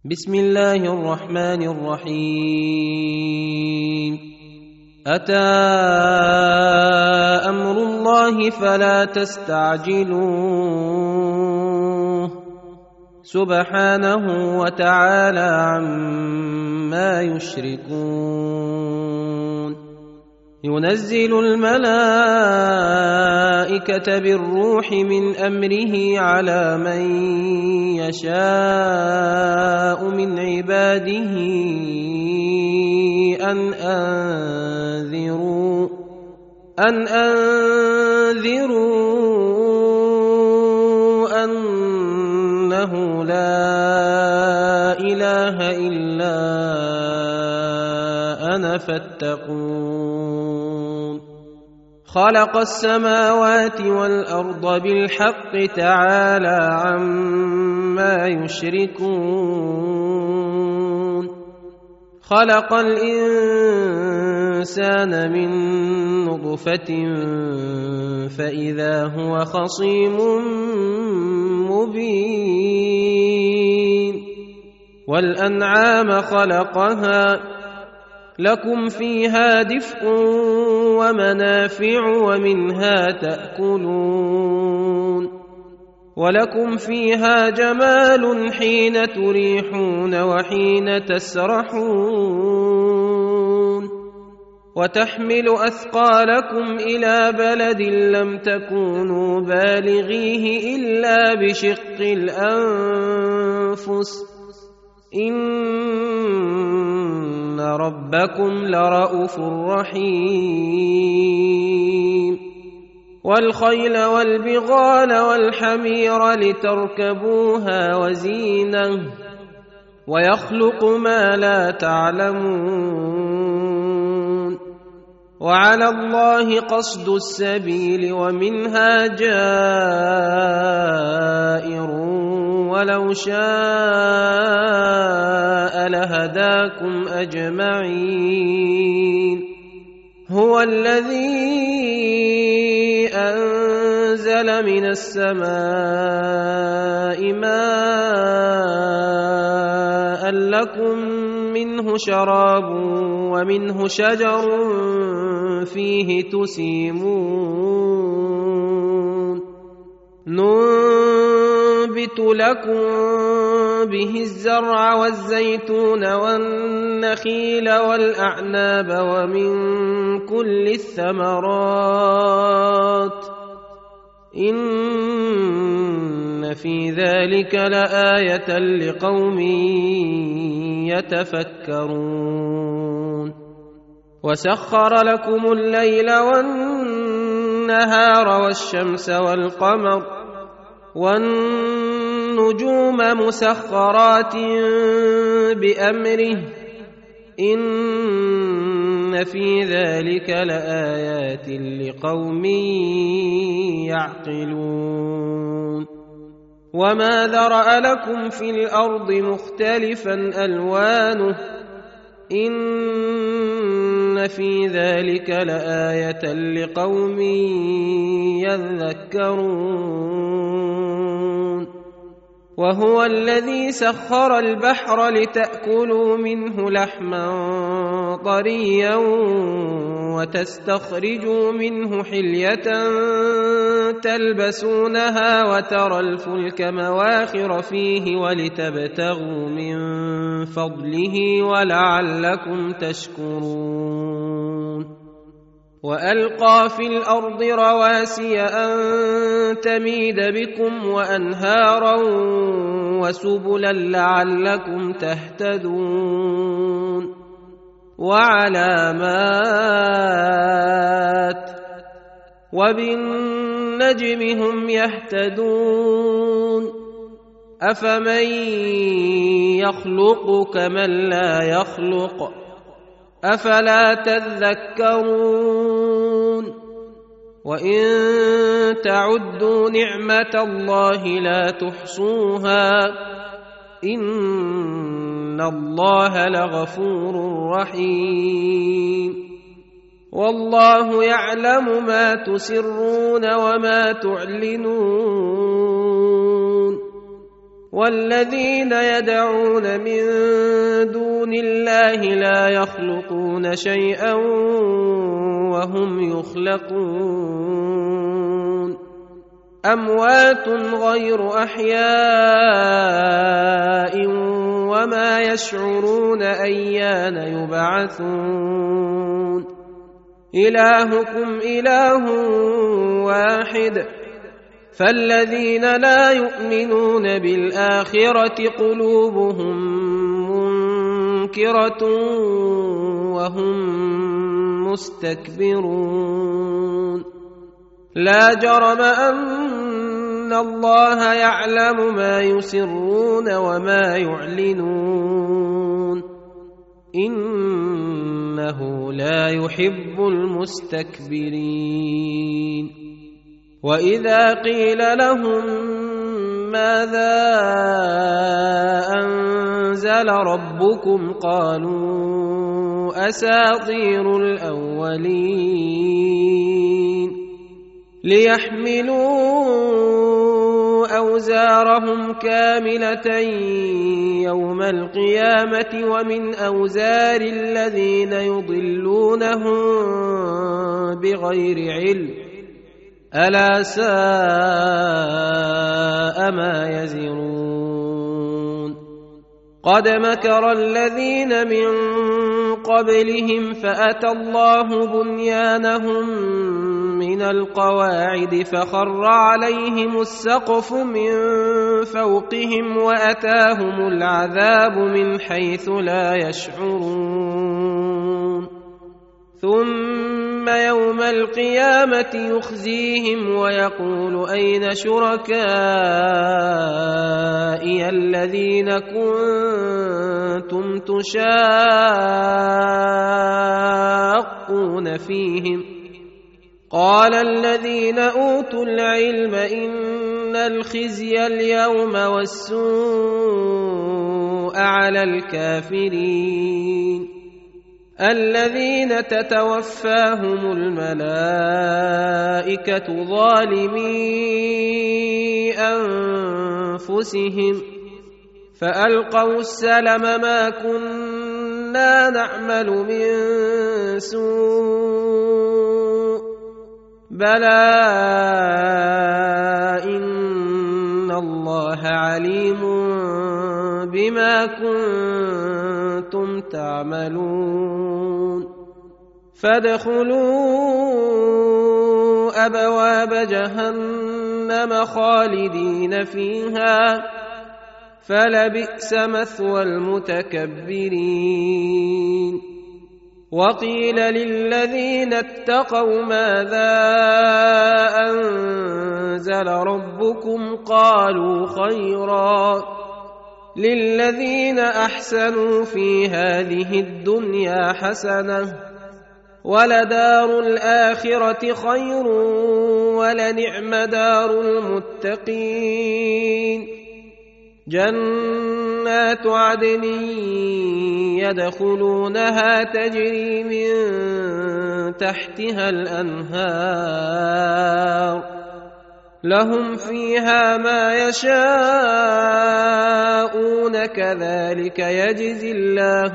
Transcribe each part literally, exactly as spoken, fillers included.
بسم الله الرحمن الرحيم. أتى أمر الله فلا تستعجلوه سبحانه وتعالى عما يشركون. ينزل الملائكة بالروح من أمره على من يشاء من عباده أن أنذروا أن أنذروا أنه لا إله إلا أنا فاتقون. خلق السماوات والأرض بالحق تعالى عما يشركون. خلق الإنسان من نطفة فإذا هو خصيم مبين. والأنعام خلقها لكم فيها دفء ومنافع ومنها تأكلون ولكم فيها جمال حين تريحون وحين تسرحون. وتحمل أثقالكم إلى بلد لم تكونوا بالغيه إلا بشق الأنفس إن ربكم لرءوف رحيم. والخيل والبغال والحمير لتركبوها وزينة ويخلق ما لا تعلمون. وعلى الله قصد السبيل ومنها جائر ولو شاء لهداكم أجمعين. هو الذي أنزل من السماء ماء لكم منه شراب ومنه شجر فيه تسيمون. ننبت لكم به الزرع والزيتون والنخيل والأعناب ومن كل الثمرات إن في ذلك لآية لقوم يتفكرون. وسخر لكم الليل والنهار والشمس والقمر والنجوم مسخرات بأمره إن في ذلك لآيات لقوم يعقلون. وما ذرأ لكم في الأرض مختلفا ألوانه إن في ذلك لآية لقوم يذكرون. وهو الذي سخر البحر لتأكلوا منه لحما طريا وتستخرجوا منه حلية تلبسونها وترى الفلك مواخر فيه ولتبتغوا من فضله ولعلكم تشكرون. وألقى في الأرض رواسي أن تميد بكم وأنهارا وسبلا لعلكم تهتدون. وعلامات وبالنجم هم يهتدون. أفمن يخلق كمن لا يخلق أفلا تذكرون. وإن تعدوا نعمة الله لا تحصوها إن الله لغفور رحيم. والله يعلم ما تسرون وما تعلنون والذين يدعون من دون الله لا يخلقون شيئا وهم يخلقون أموات غير أحياء وما يشعرون أيان يبعثون إلهكم إله واحد فالذين لا يؤمنون بالآخرة قلوبهم منكرة وهم مستكبرون لا جرم أن الله يعلم ما يسرون وما يعلنون إنه لا يحب المستكبرين وإذا قيل لهم ماذا أنزل ربكم قالوا أساطير الأولين ليحملوا أوزارهم كاملة يوم القيامة ومن أوزار الذين يضلونهم بغير علم ألا ساء ما يزرون قد مكر الذين من قبلهم فأتى الله بنيانهم من القواعد فخر عليهم السقف من فوقهم وأتاهم العذاب من حيث لا يشعرون ثم يوم القيامة يخزيهم ويقول أين شركائي الذين كنتم تشاقون فيهم قال الذين أوتوا العلم إن الخزي اليوم والسوء على الكافرين الذين تتوفاهم الملائكة ظالمي أنفسهم فألقوا السلم ما كنا نعمل من سوء بلى إن الله عليم بما كنتم تعملون فادخلوا أبواب جهنم خالدين فيها فلبئس مثوى المتكبرين وقيل للذين اتقوا ماذا أنزل ربكم قالوا خيرا للذين أحسنوا في هذه الدنيا حسنة ولدار الآخرة خير ولنعم دار المتقين جنات عدن يدخلونها تجري من تحتها الأنهار لهم فيها ما يشاءون كذلك يجزي الله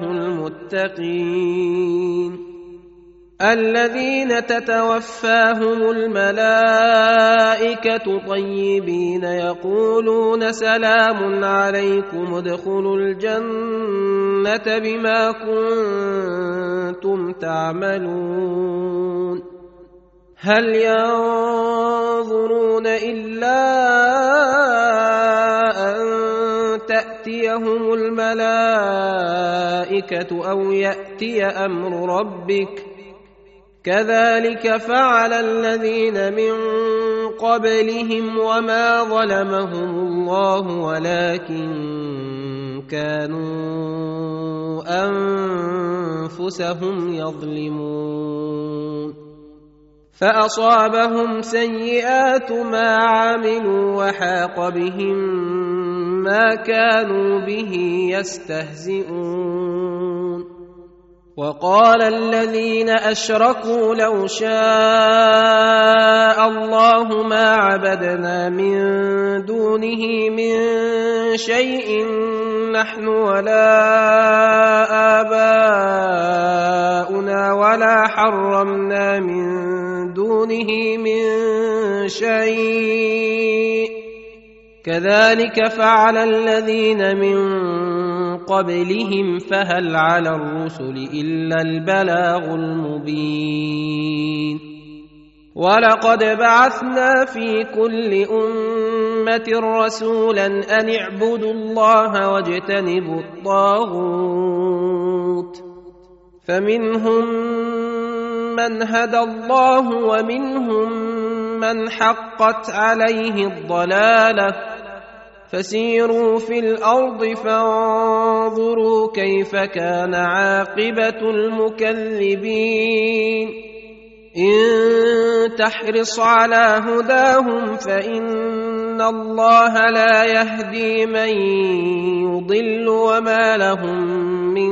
المتقين الذين تتوفاهم الملائكة طيبين يقولون سلام عليكم ادخلوا الجنة بما كنتم تعملون هل ينظرون إلا أن تأتيهم الملائكة أو يأتي أمر ربك كذلك فعل الذين من قبلهم وما ظلمهم الله ولكن كانوا أنفسهم يظلمون فأصابهم سيئات ما عملوا وحاق بهم ما كانوا به يستهزئون وقال الذين أشركوا لو شاء الله ما عبدنا من دونه من شيء نحن ولا آباؤنا ولا حرمنا من دونه من شيء كذلك فعل الذين من قبلهم فهل على الرسل إلا البلاغ المبين ولقد بعثنا في كل أمة رسولا أن اعبدوا الله واجتنبوا الطاغوت فمنهم من هدى الله ومنهم من حقت عليه الضلالة فسيروا في الأرض فانظروا كيف كان عاقبة المكذبين إن تحرص على هداهم فإن الله لا يهدي من يضل وما لهم من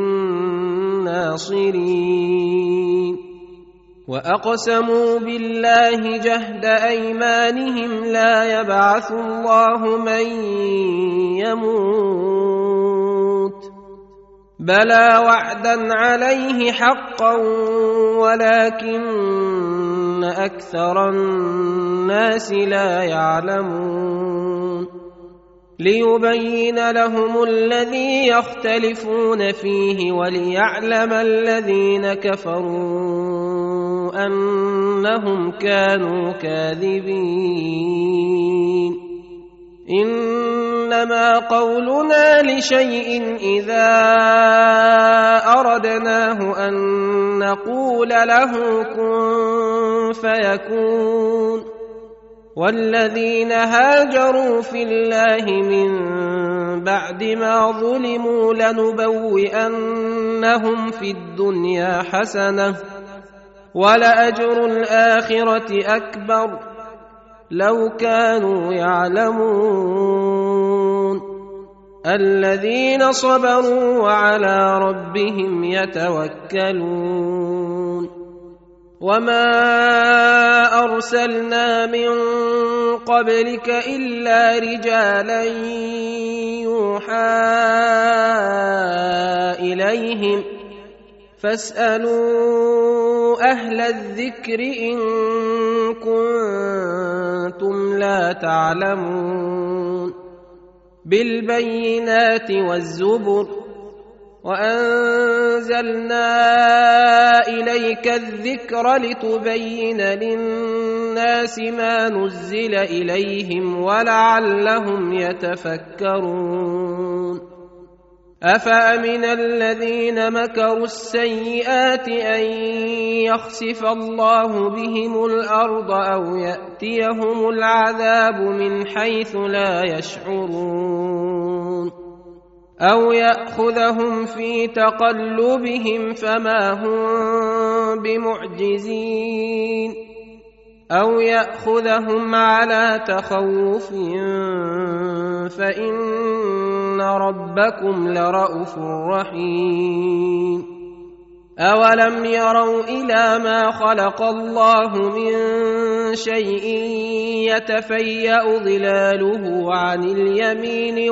ناصرين وأقسموا بالله جهد أيمانهم لا يبعث الله من يموت بلى وعدا عليه حقا ولكن أكثر الناس لا يعلمون ليبين لهم الذي يختلفون فيه وليعلم الذين كفروا أنهم كانوا كاذبين إنما قولنا لشيء إذا أردناه أن نقول له كن فيكون والذين هاجروا في الله من بعد ما ظلموا لنبوئنهم في الدنيا حسنة ولأجر الآخرة أكبر لو كانوا يعلمون الذين صبروا وعلى ربهم يتوكلون وما أرسلنا من قبلك إلا رجالا يوحى إليهم فاسألوا أهل الذكر إن كنتم لا تعلمون بالبينات والزبر وأنزلنا إليك الذكر لتبين للناس ما نزل إليهم ولعلهم يتفكرون أفأمن الذين مكروا السيئات أن يخسف الله بهم الأرض أو يأتيهم العذاب من حيث لا يشعرون أو يأخذهم في تقلبهم فما هم بمعجزين أو يأخذهم على تخوف فإن ربكم لرءوف رحيم أولم يروا إلى ما خلق الله من شيء يتفيأ ظلاله عن اليمين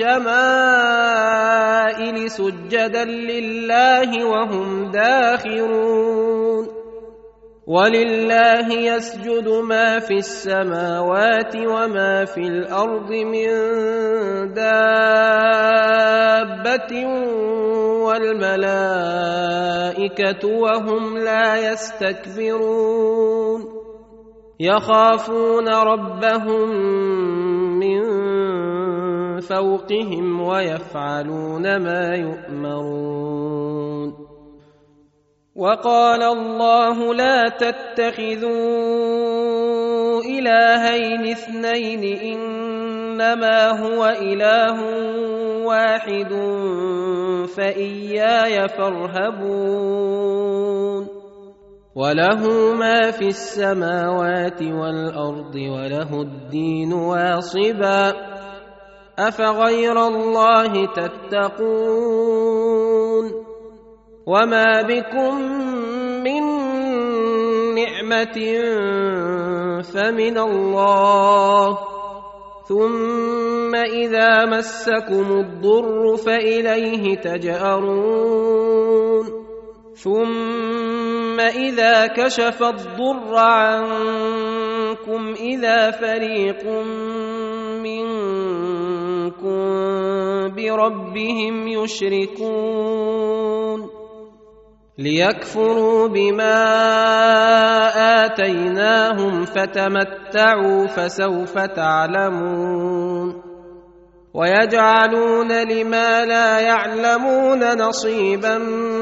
والشمائل سجدا لله وهم داخرون ولله يسجد ما في السماوات وما في الأرض من دابة والملائكة وهم لا يستكبرون يخافون ربهم من فوقهم ويفعلون ما يؤمرون وقال الله لا تتخذوا إلهين اثنين إنما هو إله واحد فإياي فارهبون وله ما في السماوات والأرض وله الدين واصبا أفغير الله تتقون وما بكم من نعمة فمن الله ثم إذا مسكم الضر فإليه تجأرون ثم إذا كشف الضر عنكم إذا فريق منكم بربهم يشركون ليكفروا بما آتيناهم فتمتعوا فسوف تعلمون ويجعلون لما لا يعلمون نصيبا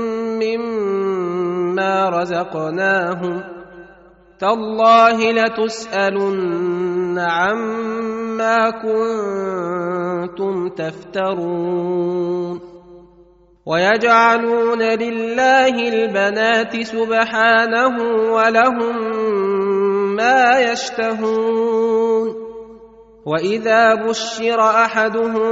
مما رزقناهم تالله لتسألن عما كنتم تفترون ويجعلون لله البنات سبحانه ولهم ما يشتهون وإذا بشر أحدهم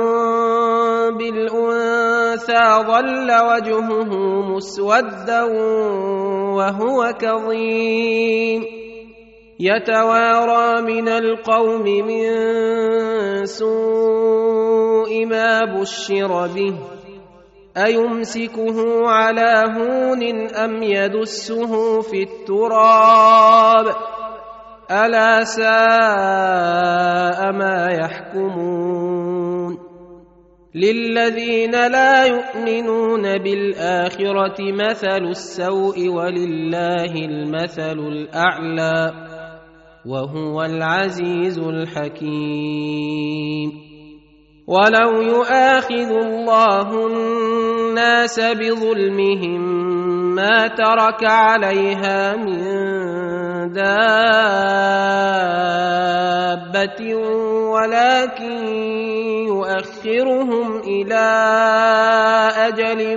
بالأنثى ظل وجهه مسودا وهو كظيم يتوارى من القوم من سوء ما بشر به أيمسكه على هون أم يدسه في التراب ألا ساء ما يحكمون للذين لا يؤمنون بالآخرة مثل السوء ولله المثل الأعلى وهو العزيز الحكيم ولو يؤاخذ الله الناس بظلمهم ما ترك عليها من دابة ولكن يؤخرهم إلى أجل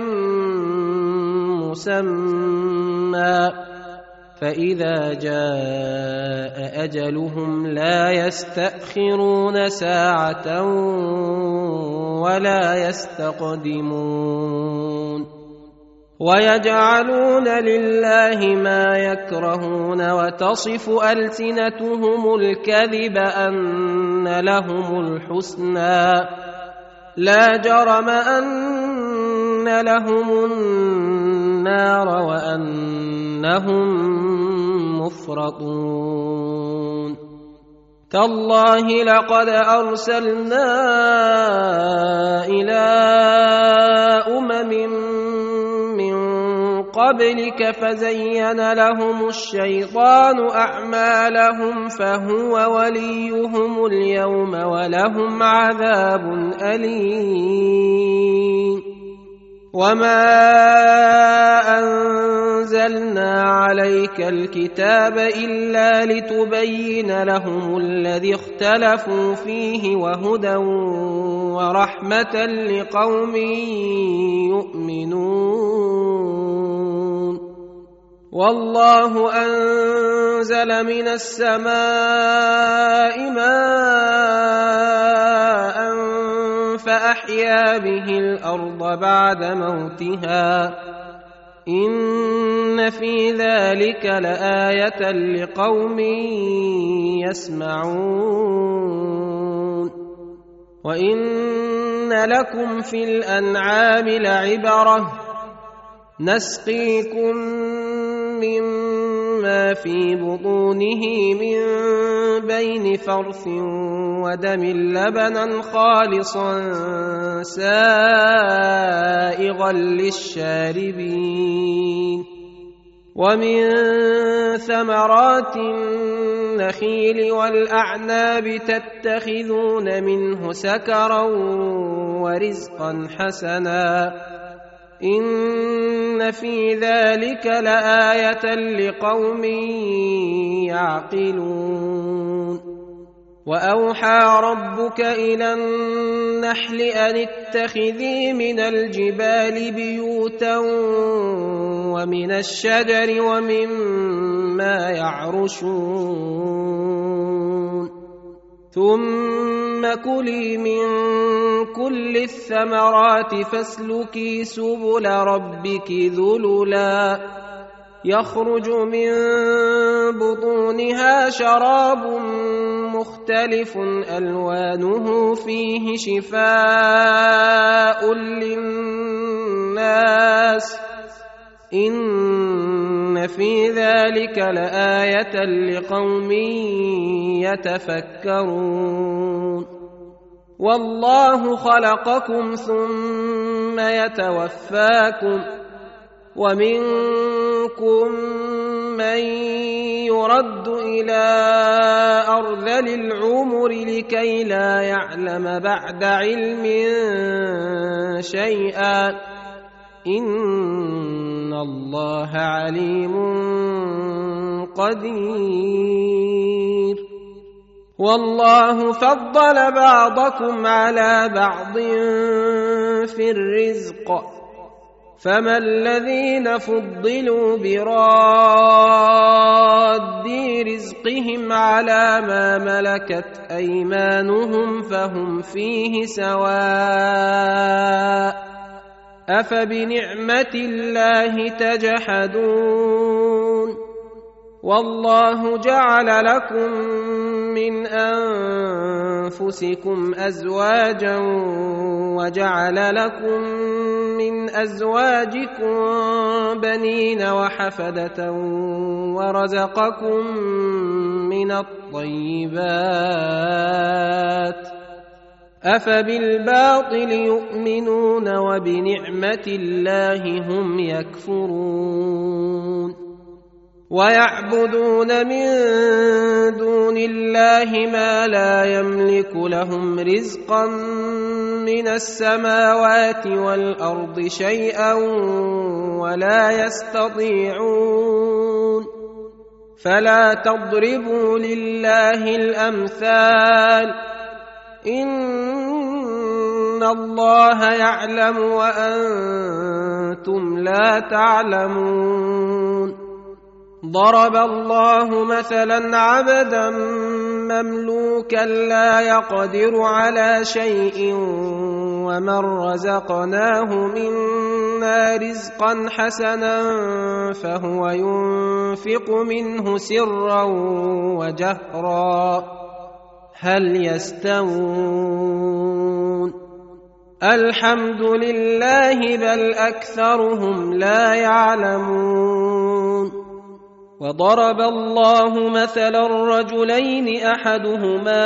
مسمى فإذا جاء أجلهم لا يستأخرون ساعة ولا يستقدمون ويجعلون لله ما يكرهون وتصف ألسنتهم الكذب أن لهم الحسنى لا جرم أن لهم النار وأنهم مفرطون تالله لقد أرسلنا إلى أمم قبلك فزين لهم الشيطان أعمالهم فهو وليهم اليوم ولهم عذاب أليم وما أنزلنا عليك الكتاب إلا لتبين لهم الذي اختلفوا فيه وهدى ورحمة لقوم يؤمنون والله أنزل من السماء ماء فأحيا به الأرض بعد موتها إن في ذلك لآية لقوم يسمعون وإن لكم في الأنعام لعبرة نسقيكم مما في بطونه من بين فرث ودم لبنا خالصا سائغا للشاربين ومن ثمرات النخيل والأعناب تتخذون منه سكرا ورزقا حسنا إن في ذلك لآية لقوم يعقلون وأوحى ربك إلى النحل أن اتخذي من الجبال بيوتا ومن الشجر ومما يعرشون ثم كلي من كل الثمرات فاسلكي سبل ربك ذللا يخرج من بطونها شراب مختلف ألوانه فيه شفاء للناس إن في ذلك لآية لقوم يتفكرون والله خلقكم ثم يتوفاكم ومنكم من يرد إلى أرذل العمر لكي لا يعلم بعد علم شيئا إن الله عليم قدير والله فضل بعضكم على بعض في الرزق فما الذين فضلوا براد رزقهم على ما ملكت أيمانهم فهم فيه سواء أفبنعمة الله تجحدون والله جعل لكم من أنفسكم أزواجا وجعل لكم من أزواجكم بنين وحفدة ورزقكم من الطيبات أفبالباطل يؤمنون وبنعمة الله هم يكفرون ويعبدون من دون الله ما لا يملك لهم رزقا من السماوات والأرض شيئا ولا يستطيعون فلا تضربوا لله الأمثال إن الله يعلم وأنتم لا تعلمون ضرب الله مثلا عبدا مملوكا لا يقدر على شيء ومن رزقناه منا رزقا حسنا فهو ينفق منه سرا وجهرا هل يستوون الحمد لله بل أكثرهم لا يعلمون وضرب الله مثلا رجلين أحدهما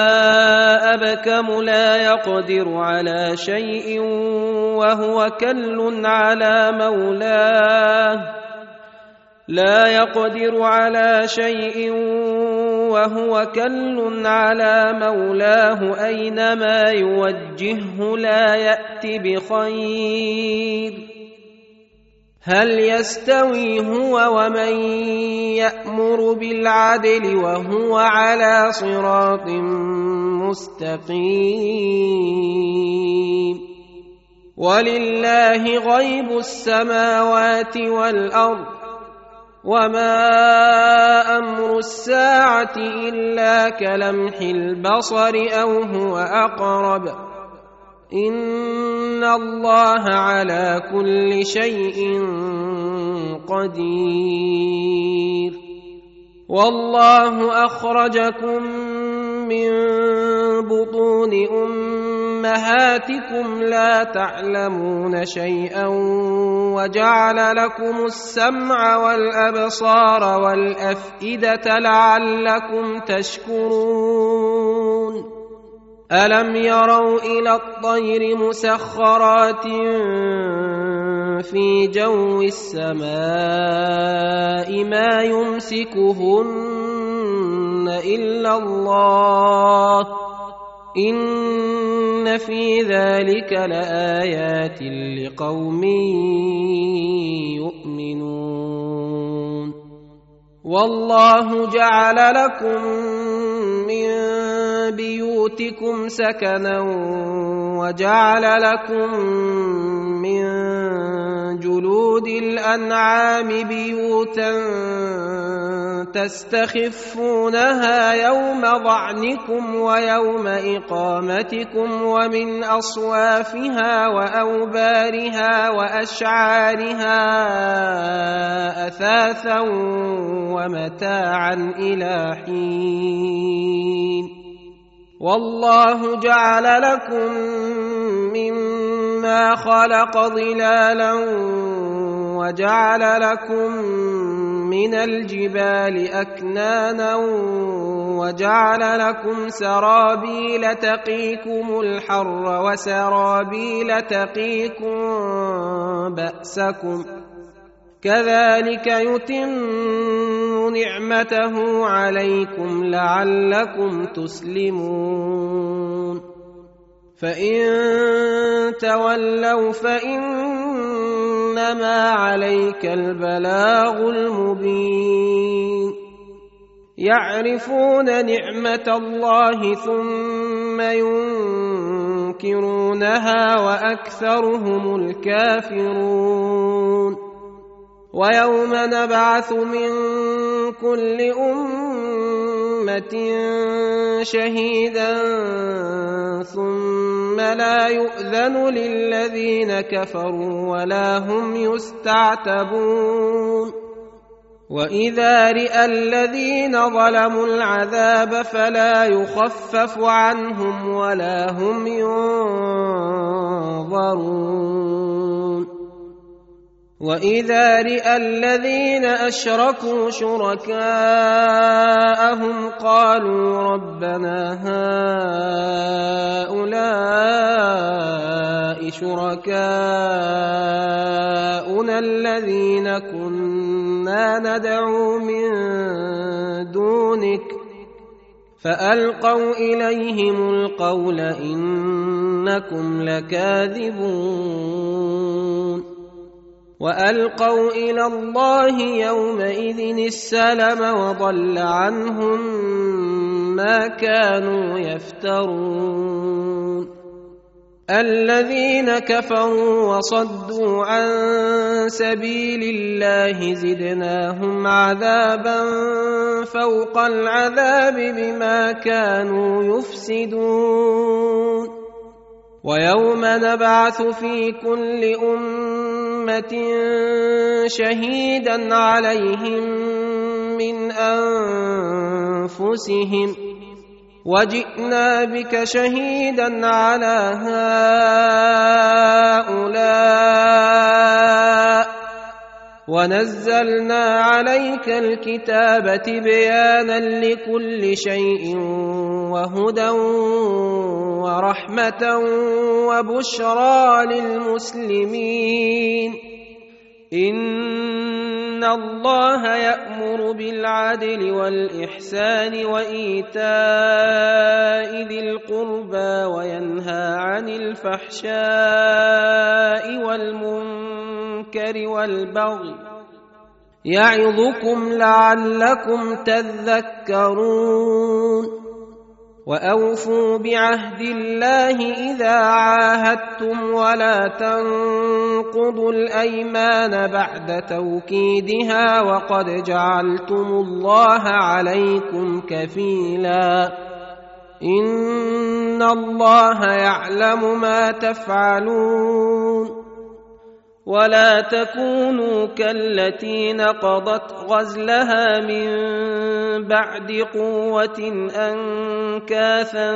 أبكم لا يقدر على شيء وهو كل على مولاه لا يقدر على شيء وهو كل على مولاه أينما يوجهه لا يأت بخير هل يستوي هو ومن يأمر بالعدل وهو على صراط مستقيم ولله غيب السماوات والأرض وما أمر الساعة إلا كلمح البصر أو هو أقرب إن الله على كل شيء قدير والله أخرجكم من بطون أمهاتكم لا تعلمون شيئا وجعل لكم السمع والأبصار والأفئدة لعلكم تشكرون ألم يروا إلى الطير مسخرات في جو السماء ما يمسكهن إلا الله إن في ذلك لآيات لقوم يؤمنون والله جعل لكم من بيوتكم سكنا وجعل لكم من جلود الأنعام بيوتا تستخفونها يوم ظعنكم ويوم إقامتكم ومن أصوافها وأوبارها وأشعارها أثاثا ومتاعا إلى حين والله جعل لكم مما خلق ظلالا وجعل لكم من الجبال أكنانا وجعل لكم سرابيل تقيكم الحر وسرابيل تقيكم بأسكم كذلك يتم نعمته عليكم لعلكم تسلمون فإن تولوا فإنما عليك البلاغ المبين يعرفون نعمة الله ثم ينكرونها وأكثرهم الكافرون ويوم نبعث من كل أمة شهيدا ثم لا يؤذن للذين كفروا ولا هم يستعتبون وإذا رأى الذين ظلموا العذاب فلا يخفف عنهم ولا هم ينظرون وإذا رأى الذين أشركوا شركاءهم قالوا ربنا هؤلاء شركاؤنا الذين كنا ندعو من دونك فألقوا إليهم القول إنكم لكاذبون وألقوا إلى الله يومئذ السلم وضل عنهم ما كانوا يفترون الذين كفروا وصدوا عن سبيل الله زدناهم عذابا فوق العذاب بما كانوا يفسدون ويوم نبعث في كل أمة شهيدا عليهم من أنفسهم وجئنا بك شهيدا على هؤلاء ونزلنا عليك الكتاب تبيانا لكل شيء وهدى ورحمة وبشرى للمسلمين إن الله يأمر بالعدل والإحسان وإيتاء ذي القربى وينهى عن الفحشاء والمنكر والبغي يعظكم لعلكم تذكرون وأوفوا بعهد الله إذا عاهدتم ولا تنقضوا الأيمان بعد توكيدها وقد جعلتم الله عليكم كفيلا إن الله يعلم ما تفعلون ولا تكونوا كالتي نقضت غزلها من بعد قوة أنكاثا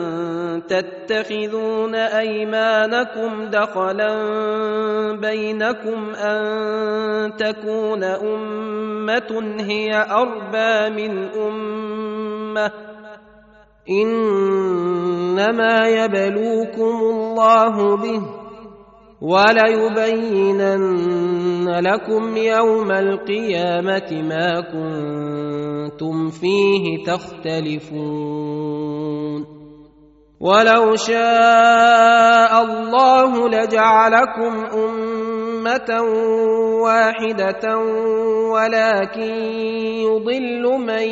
تتخذون أيمانكم دخلا بينكم أن تكون أمة هي أربى من أمة إنما يبلوكم الله به وليبينن لكم يوم القيامة ما كنتم فيه تختلفون ولو شاء الله لجعلكم أمة واحدة ولكن يضل من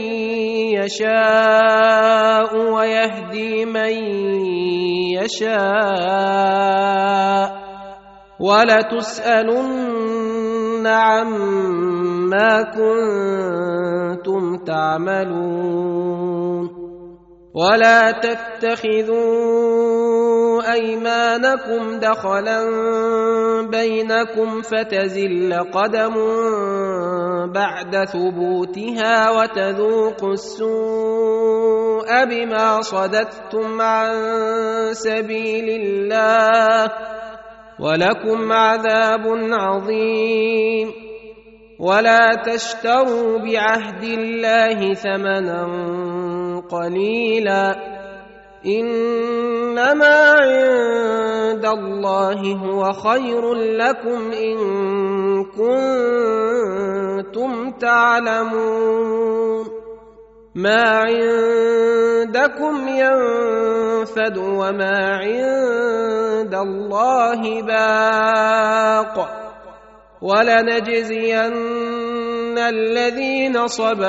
يشاء ويهدي من يشاء ولتسألن عما كنتم تعملون ولا تتخذوا أيمانكم دخلا بينكم فتزل قدم بعد ثبوتها وتذوقوا السوء بما صددتم عن سبيل الله ولكم عذاب عظيم ولا تشتروا بعهد الله ثمنا قليلا إنما عند الله هو خير لكم إن كنتم تعلمون ما عندكم ينفد وما عند الله باق ولنجزين الذين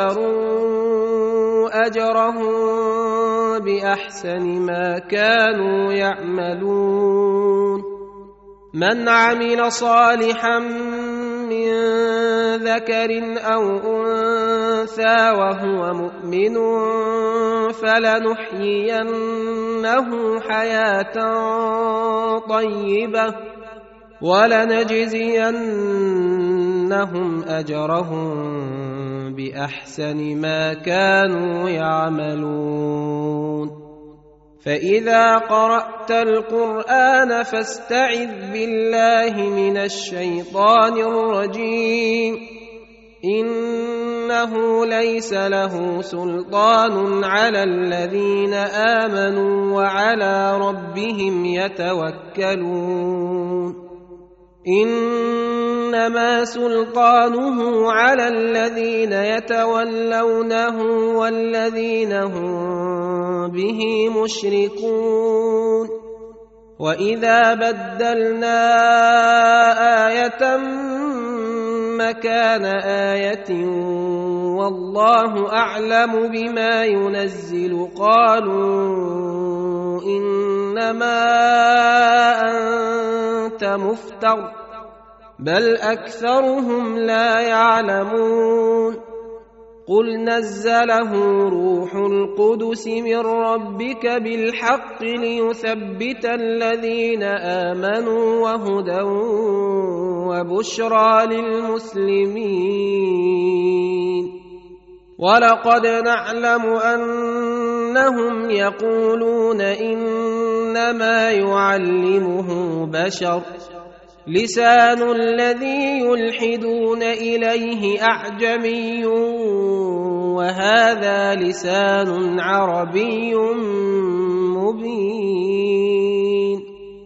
صبروا أجرهم بأحسن ما كانوا يعملون من عمل صالحا من ذكر أو أنثى وهو مؤمن فلنحيينه حياة طيبة ولنجزينهم أجرهم بأحسن ما كانوا يعملون فإذا قرأت القرآن فاستعذ بالله من الشيطان الرجيم إنه ليس له سلطان على الذين آمنوا وعلى ربهم يتوكلون إنما سلطانه على الذين يتولونه والذين هم به مشركون وإذا بدلنا آية مكان آية والله أعلم بما ينزل قالوا إنما أنت مفتر بل أكثرهم لا يعلمون قل نزله روح القدس من ربك بالحق ليثبت الذين آمنوا وهدى وبشرى للمسلمين ولقد نعلم أنهم يقولون إنما يعلمه بشر لسان الذي يلحدون إليه أعجمي وهذا لسان عربي مبين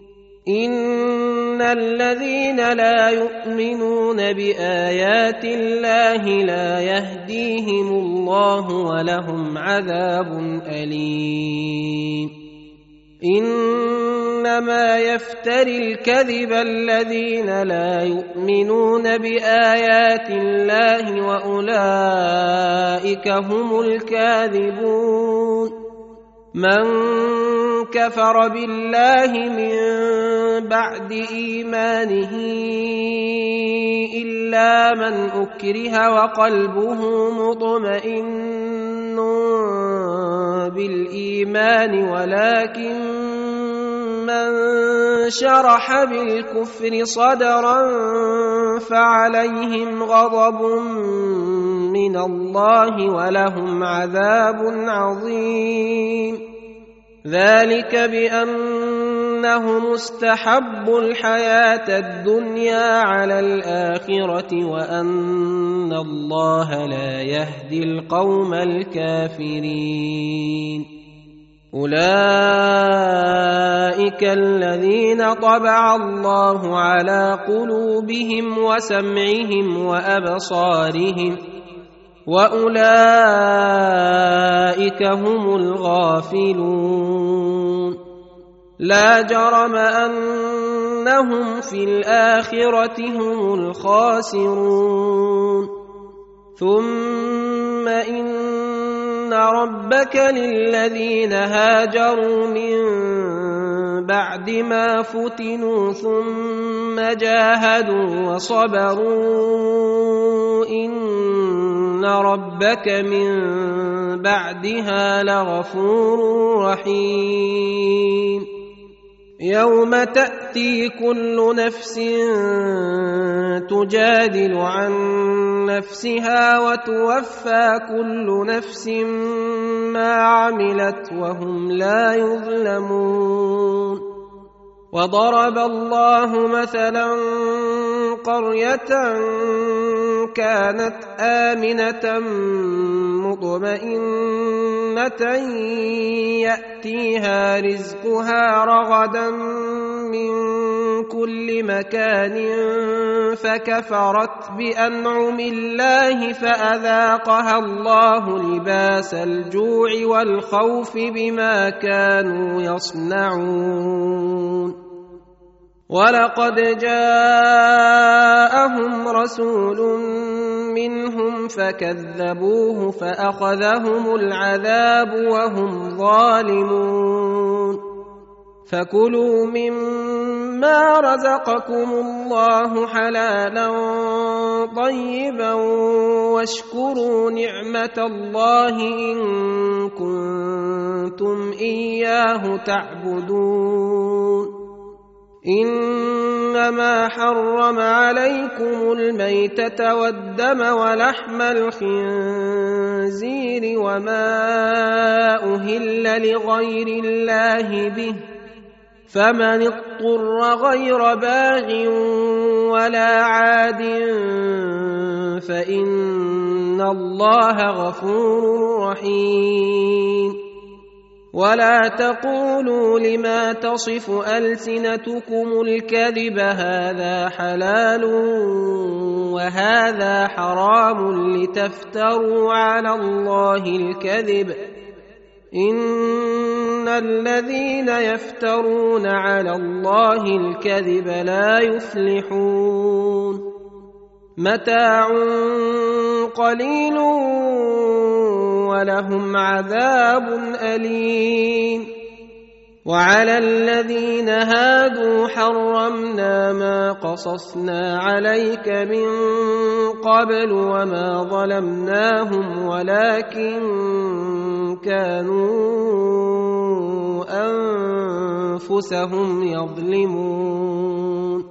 إن الذين لا يؤمنون بآيات الله لا يهديهم الله ولهم عذاب أليم إنما يفتري الكذب الذين لا يؤمنون بآيات الله وأولئك هم الكاذبون من كفر بالله من بعد إيمانه إلا من أكره وقلبه مطمئن بالإيمان ولكن من شرح بالكفر صدرا فعليهم غضب من الله ولهم عذاب عظيم ذلك بأنهم استحبوا الحياة الدنيا على الآخرة وأن الله لا يهدي القوم الكافرين أولئك الذين طبع الله على قلوبهم وسمعهم وأبصارهم وأولئك هم الغافلون لا جرم أنهم في الآخرة هم الخاسرون ثم إن ربك للذين هاجروا من بعد ما فتنوا ثم جاهدوا وصبروا إن ربك من بعدها لغفور رحيم يوم تأتي كل نفس تجادل عن نفسها وتوفى كل نفس ما عملت وهم لا يظلمون وضرب الله مثلا قرية كانت آمنة مطمئنة يأتيها رزقها رغدا من كل مكان فكفرت بأنعم الله فأذاقها الله لباس الجوع والخوف بما كانوا يصنعون ولقد جاءهم رسول منهم فكذبوه فأخذهم العذاب وهم ظالمون فكلوا مما رزقكم الله حلالا طيبا واشكروا نعمة الله إن كنتم إياه تعبدون إنما حرم عليكم الميتة والدم ولحم الخنزير وما أهل لغير الله به فمن اضطر غير باغ ولا عاد فإن الله غفور رحيم ولا تقولوا لما تصف ألسنتكم الكذب هذا حلال وهذا حرام لتفتروا على الله الكذب إن الذين يفترون على الله الكذب لا يفلحون متاع قليل ولهم عذاب أليم وعلى الذين هادوا حرمنا ما قصصنا عليك من قبل وما ظلمناهم ولكن كانوا أنفسهم يظلمون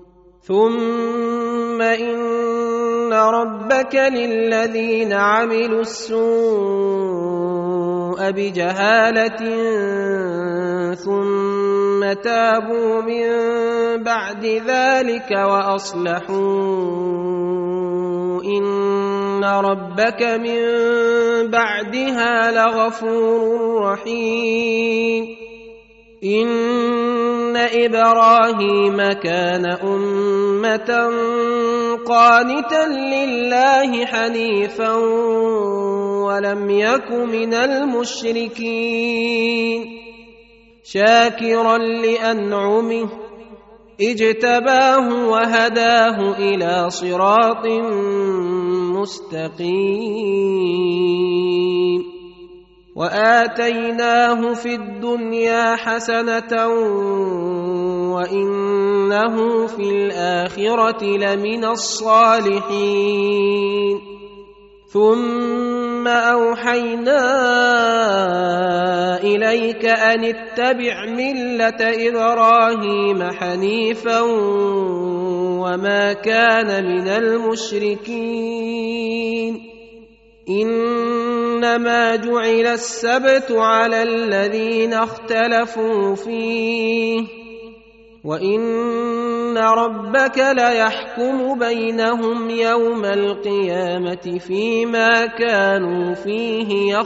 ثم إن ربك للذين عملوا السوء بجهالة ثم تابوا من بعد ذلك وأصلحوا إن ربك من بعدها لغفور رحيم إن إبراهيم كان أمة قانتا لله حنيفا ولم يك من المشركين شاكرا لأنعمه اجتباه وهداه إلى صراط مستقيم وآتيناه في الدنيا حسنة وإنه في الآخرة لمن الصالحين ثم أوحينا إليك أن اتبع ملة إبراهيم حنيفا وما كان من المشركين إنما جعل السبت على الذين اختلفوا فيه وإن ربك ليحكم بينهم يوم القيامة فيما كانوا فيه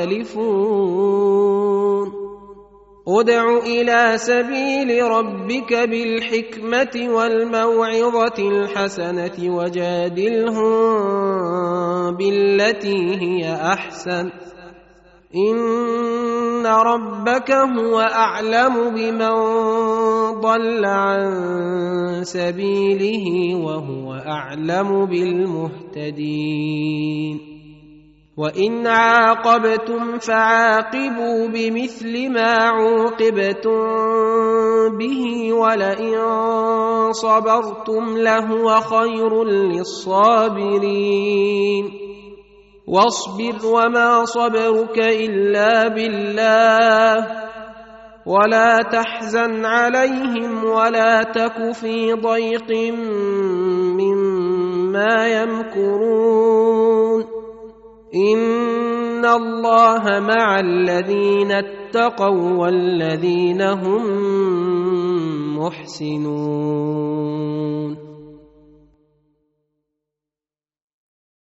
يختلفون ادع إلى سبيل ربك بالحكمة والموعظة الحسنة وجادلهم بالتي هي أحسن إن ربك هو أعلم بمن ضل عن سبيله وهو أعلم بالمهتدين وإن عاقبتم فعاقبوا بمثل ما عوقبتم به ولئن صبرتم لهو خير للصابرين واصبر وما صبرك إلا بالله ولا تحزن عليهم ولا تك في ضيق مما يمكرون إن الله مع الذين اتقوا والذين هم محسنون